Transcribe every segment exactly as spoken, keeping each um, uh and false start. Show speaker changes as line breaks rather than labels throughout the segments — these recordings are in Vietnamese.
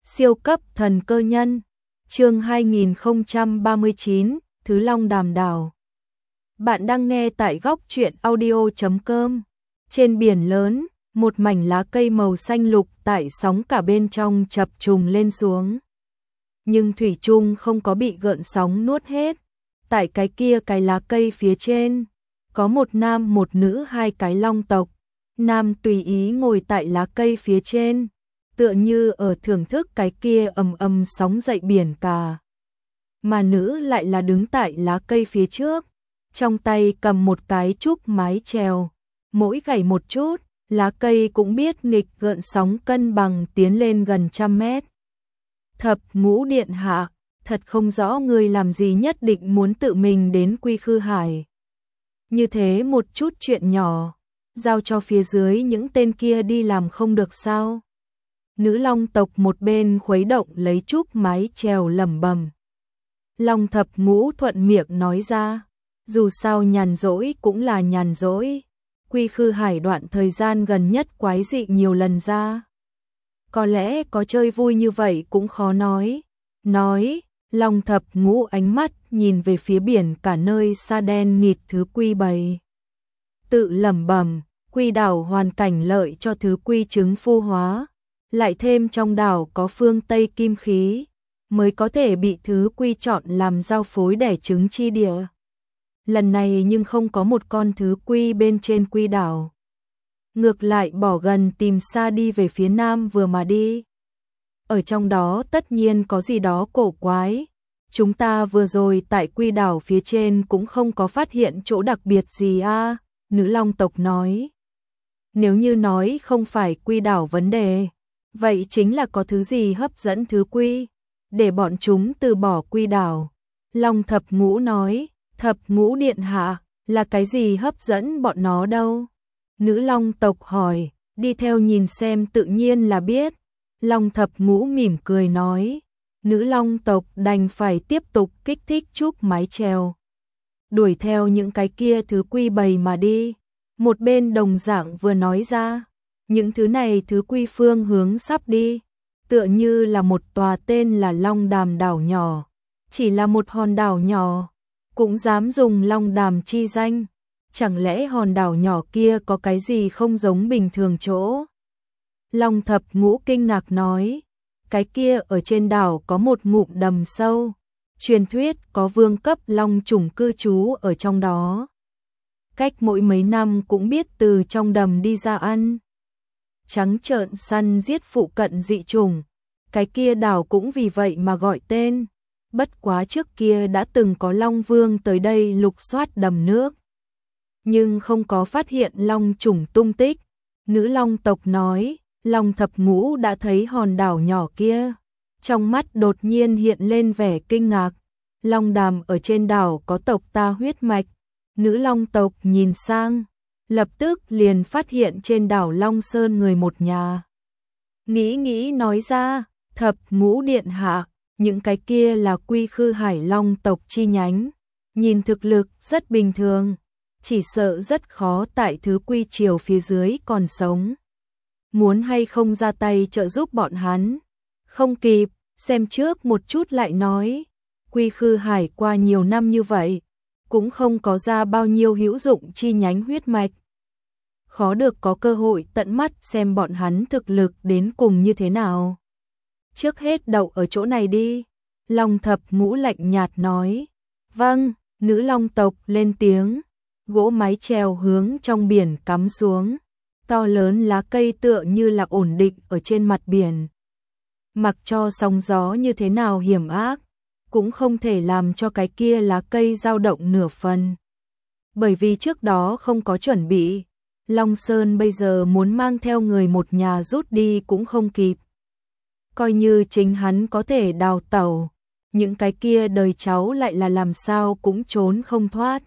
Siêu cấp thần cơ nhân, chương hai nghìn không trăm ba mươi chín, Thứ Long Đàm Đảo. Bạn đang nghe tại góc truyện audio chấm com. Trên biển lớn, một mảnh lá cây màu xanh lục tại sóng cả bên trong chập trùng lên xuống. Nhưng thủy chung không có bị gợn sóng nuốt hết. Tại cái kia cái lá cây phía trên, có một nam một nữ hai cái long tộc. Nam tùy ý ngồi tại lá cây phía trên, tựa như ở thưởng thức cái kia ầm ầm sóng dậy biển cả. Mà nữ lại là đứng tại lá cây phía trước, trong tay cầm một cái trúc mái chèo, mỗi gảy một chút, lá cây cũng biết nghịch gợn sóng cân bằng tiến lên gần trăm mét. Thập Ngũ điện hạ, thật không rõ người làm gì nhất định muốn tự mình đến Quy Khư Hải. Như thế một chút chuyện nhỏ, giao cho phía dưới những tên kia đi làm không được sao? Nữ long tộc một bên khuấy động lấy trúc mái chèo lẩm bẩm. Long Thập Ngũ thuận miệng nói ra, dù sao nhàn rỗi cũng là nhàn rỗi. Quy Khư Hải đoạn thời gian gần nhất quái dị nhiều lần ra. Có lẽ có chơi vui như vậy cũng khó nói. Nói, Long Thập Ngũ ánh mắt nhìn về phía biển cả nơi xa đen nghịt thứ Quy bầy. Tự lẩm bẩm, Quy đảo hoàn cảnh lợi cho thứ Quy trứng phu hóa, lại thêm trong đảo có phương Tây kim khí, mới có thể bị thứ Quy chọn làm giao phối đẻ trứng chi địa. Lần này nhưng không có một con thứ Quy bên trên Quy đảo. Ngược lại bỏ gần tìm xa đi về phía nam vừa mà đi. Ở trong đó tất nhiên có gì đó cổ quái. Chúng ta vừa rồi tại Quy đảo phía trên cũng không có phát hiện chỗ đặc biệt gì a, nữ long tộc nói. Nếu như nói không phải Quy đảo vấn đề, vậy chính là có thứ gì hấp dẫn thứ Quy, để bọn chúng từ bỏ Quy đảo. Long Thập Ngũ nói, Thập Ngũ điện hạ, là cái gì hấp dẫn bọn nó đâu? Nữ long tộc hỏi, đi theo nhìn xem tự nhiên là biết. Long Thập Ngũ mỉm cười nói, nữ long tộc đành phải tiếp tục kích thích trúc mái chèo, đuổi theo những cái kia thứ Quy bầy mà đi. Một bên đồng dạng vừa nói ra, những thứ này thứ Quy phương hướng sắp đi, tựa như là một tòa tên là Long Đàm đảo nhỏ, chỉ là một hòn đảo nhỏ, cũng dám dùng Long Đàm chi danh, chẳng lẽ hòn đảo nhỏ kia có cái gì không giống bình thường chỗ? Long Thập Ngũ kinh ngạc nói, cái kia ở trên đảo có một ngụm đầm sâu, truyền thuyết có vương cấp long trùng cư trú ở trong đó. Cách mỗi mấy năm cũng biết từ trong đầm đi ra ăn. Trắng trợn săn giết phụ cận dị trùng, cái kia đảo cũng vì vậy mà gọi tên. Bất quá trước kia đã từng có Long Vương tới đây lục soát đầm nước, nhưng không có phát hiện long trùng tung tích. Nữ long tộc nói, Long Thập Ngũ đã thấy hòn đảo nhỏ kia, trong mắt đột nhiên hiện lên vẻ kinh ngạc. Long Đàm ở trên đảo có tộc ta huyết mạch. Nữ long tộc nhìn sang, lập tức liền phát hiện trên đảo Long Sơn người một nhà. Nghĩ nghĩ nói ra, Thập Ngũ điện hạ, những cái kia là Quy Khư Hải Long tộc chi nhánh, nhìn thực lực rất bình thường, chỉ sợ rất khó tại thứ Quy triều phía dưới còn sống. Muốn hay không ra tay trợ giúp bọn hắn? Không kịp, xem trước một chút lại nói. Quy Khư Hải qua nhiều năm như vậy, cũng không có ra bao nhiêu hữu dụng chi nhánh huyết mạch. Khó được có cơ hội tận mắt xem bọn hắn thực lực đến cùng như thế nào. Trước hết đậu ở chỗ này đi. Long Thập Ngũ lạnh nhạt nói. Vâng, nữ long tộc lên tiếng. Gỗ mái chèo hướng trong biển cắm xuống. To lớn lá cây tựa như là ổn định ở trên mặt biển. Mặc cho sóng gió như thế nào hiểm ác, cũng không thể làm cho cái kia lá cây dao động nửa phần. Bởi vì trước đó không có chuẩn bị, Long Sơn bây giờ muốn mang theo người một nhà rút đi cũng không kịp. Coi như chính hắn có thể đào tẩu, những cái kia đời cháu lại là làm sao cũng trốn không thoát.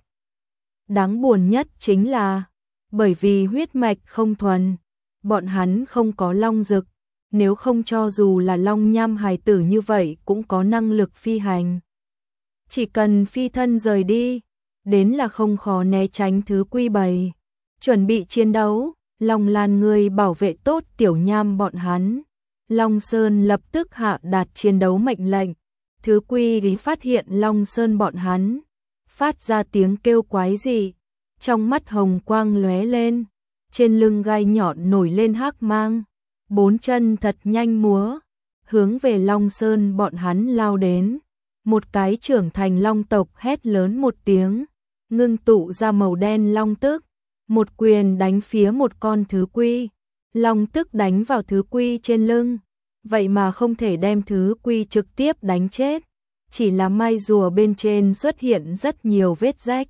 Đáng buồn nhất chính là, bởi vì huyết mạch không thuần, bọn hắn không có long dực, nếu không cho dù là long nham hài tử như vậy cũng có năng lực phi hành. Chỉ cần phi thân rời đi, đến là không khó né tránh thứ Quy bầy. Chuẩn bị chiến đấu, Long Lan người bảo vệ tốt tiểu nham bọn hắn. Long Sơn lập tức hạ đạt chiến đấu mệnh lệnh. Thứ Quy lý phát hiện Long Sơn bọn hắn, phát ra tiếng kêu quái dị, trong mắt hồng quang lóe lên, trên lưng gai nhọn nổi lên hắc mang, bốn chân thật nhanh múa, hướng về Long Sơn bọn hắn lao đến. Một cái trưởng thành long tộc hét lớn một tiếng, ngưng tụ ra màu đen long tức, một quyền đánh phía một con Thứ Quy. Long tức đánh vào Thứ Quy trên lưng, vậy mà không thể đem Thứ Quy trực tiếp đánh chết, chỉ là mai rùa bên trên xuất hiện rất nhiều vết rách.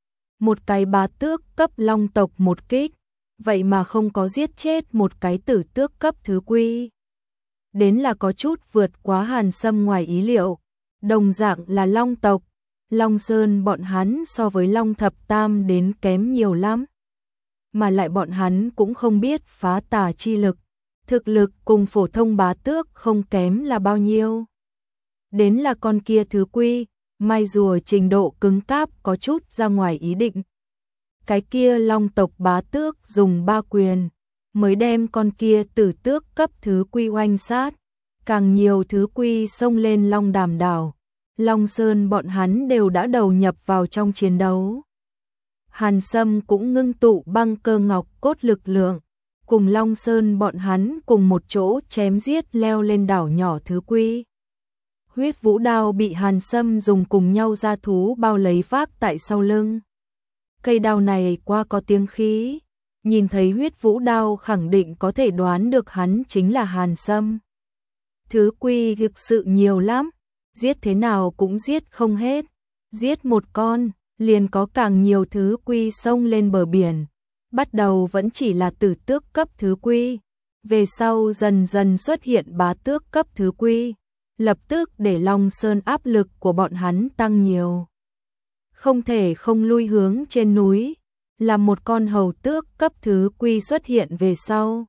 Một cái bá tước cấp long tộc một kích, vậy mà không có giết chết một cái tử tước cấp Thứ Quy. Đến là có chút vượt quá Hàn Sâm ngoài ý liệu. Đồng dạng là long tộc, Long Sơn bọn hắn so với Long Thập Tam đến kém nhiều lắm. Mà lại bọn hắn cũng không biết phá tà chi lực, thực lực cùng phổ thông bá tước không kém là bao nhiêu. Đến là con kia Thứ Quy, mai rùa trình độ cứng cáp có chút ra ngoài ý định. Cái kia long tộc bá tước dùng ba quyền, mới đem con kia tử tước cấp Thứ Quy oanh sát. Càng nhiều Thứ Quy xông lên Long Đàm đảo, Long Sơn bọn hắn đều đã đầu nhập vào trong chiến đấu. Hàn Sâm cũng ngưng tụ băng cơ ngọc cốt lực lượng, cùng Long Sơn bọn hắn cùng một chỗ chém giết leo lên đảo nhỏ Thứ Quy. Huyết vũ đao bị Hàn Sâm dùng cùng nhau ra thú bao lấy vác tại sau lưng. Cây đao này qua có tiếng khí, nhìn thấy huyết vũ đao khẳng định có thể đoán được hắn chính là Hàn Sâm. Thứ Quy thực sự nhiều lắm, giết thế nào cũng giết không hết, giết một con, liền có càng nhiều Thứ Quy xông lên bờ biển. Bắt đầu vẫn chỉ là tử tước cấp Thứ Quy, về sau dần dần xuất hiện bá tước cấp Thứ Quy, lập tức để Long Sơn áp lực của bọn hắn tăng nhiều. Không thể không lui hướng trên núi, là một con hầu tước cấp Thứ Quy xuất hiện về sau.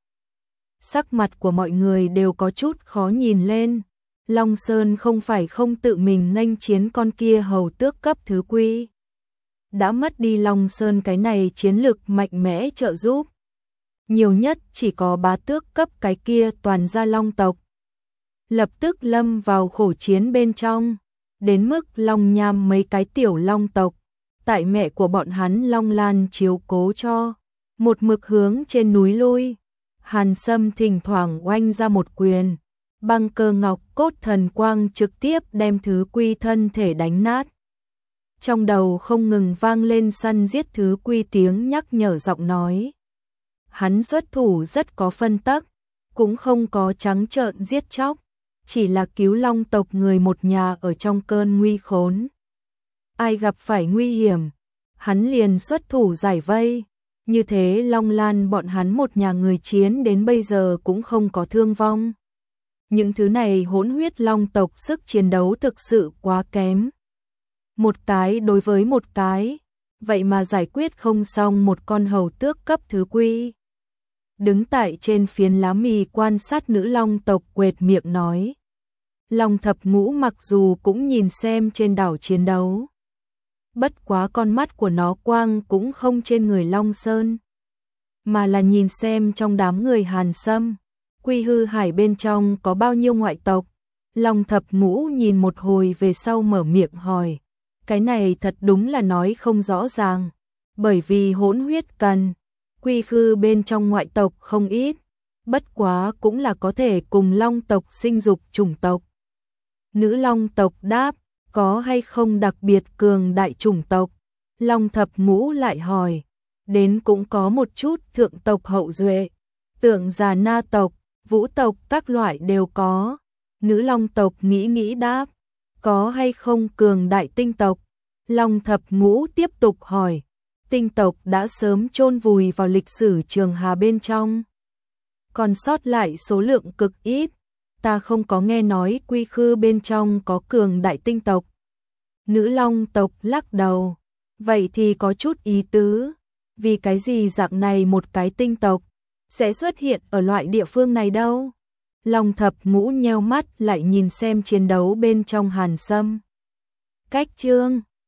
Sắc mặt của mọi người đều có chút khó nhìn lên. Long Sơn không phải không tự mình nghênh chiến con kia hầu tước cấp Thứ Quy. Đã mất đi Long Sơn cái này chiến lực mạnh mẽ trợ giúp. Nhiều nhất chỉ có bá tước cấp cái kia toàn gia long tộc. Lập tức lâm vào khổ chiến bên trong, đến mức Long Nham mấy cái tiểu long tộc, tại mẹ của bọn hắn Long Lan chiếu cố cho, một mực hướng trên núi lui. Hàn Sâm thỉnh thoảng oanh ra một quyền, băng cơ ngọc cốt thần quang trực tiếp đem Thứ Quy thân thể đánh nát. Trong đầu không ngừng vang lên săn giết Thứ Quy tiếng nhắc nhở giọng nói. Hắn xuất thủ rất có phân tắc, cũng không có trắng trợn giết chóc, chỉ là cứu long tộc người một nhà ở trong cơn nguy khốn. Ai gặp phải nguy hiểm, hắn liền xuất thủ giải vây. Như thế Long Lan bọn hắn một nhà người chiến đến bây giờ cũng không có thương vong. Những thứ này hỗn huyết long tộc sức chiến đấu thực sự quá kém. Một cái đối với một cái, vậy mà giải quyết không xong một con hầu tước cấp Thứ Quy. Đứng tại trên phiến lá mì quan sát nữ long tộc quệt miệng nói. Long Thập Ngũ mặc dù cũng nhìn xem trên đảo chiến đấu, bất quá con mắt của nó quang cũng không trên người Long Sơn, mà là nhìn xem trong đám người Hàn Sâm, Quy Hư Hải bên trong có bao nhiêu ngoại tộc. Long Thập Ngũ nhìn một hồi về sau mở miệng hỏi, cái này thật đúng là nói không rõ ràng, bởi vì hỗn huyết cần, Quy Hư bên trong ngoại tộc không ít, bất quá cũng là có thể cùng long tộc sinh dục chủng tộc. Nữ long tộc đáp, có hay không đặc biệt cường đại chủng tộc? Long Thập Ngũ lại hỏi, đến cũng có một chút thượng tộc hậu duệ, tượng già na tộc, vũ tộc các loại đều có. Nữ long tộc nghĩ nghĩ đáp, có hay không cường đại tinh tộc? Long Thập Ngũ tiếp tục hỏi, tinh tộc đã sớm chôn vùi vào lịch sử Trường Hà bên trong, còn sót lại số lượng cực ít, ta không có nghe nói Quy Khư bên trong có cường đại tinh tộc. Nữ long tộc lắc đầu, vậy thì có chút ý tứ, vì cái gì dạng này một cái tinh tộc sẽ xuất hiện ở loại địa phương này đâu? Long Thập Ngũ nheo mắt lại nhìn xem chiến đấu bên trong Hàn Sâm. Cách chương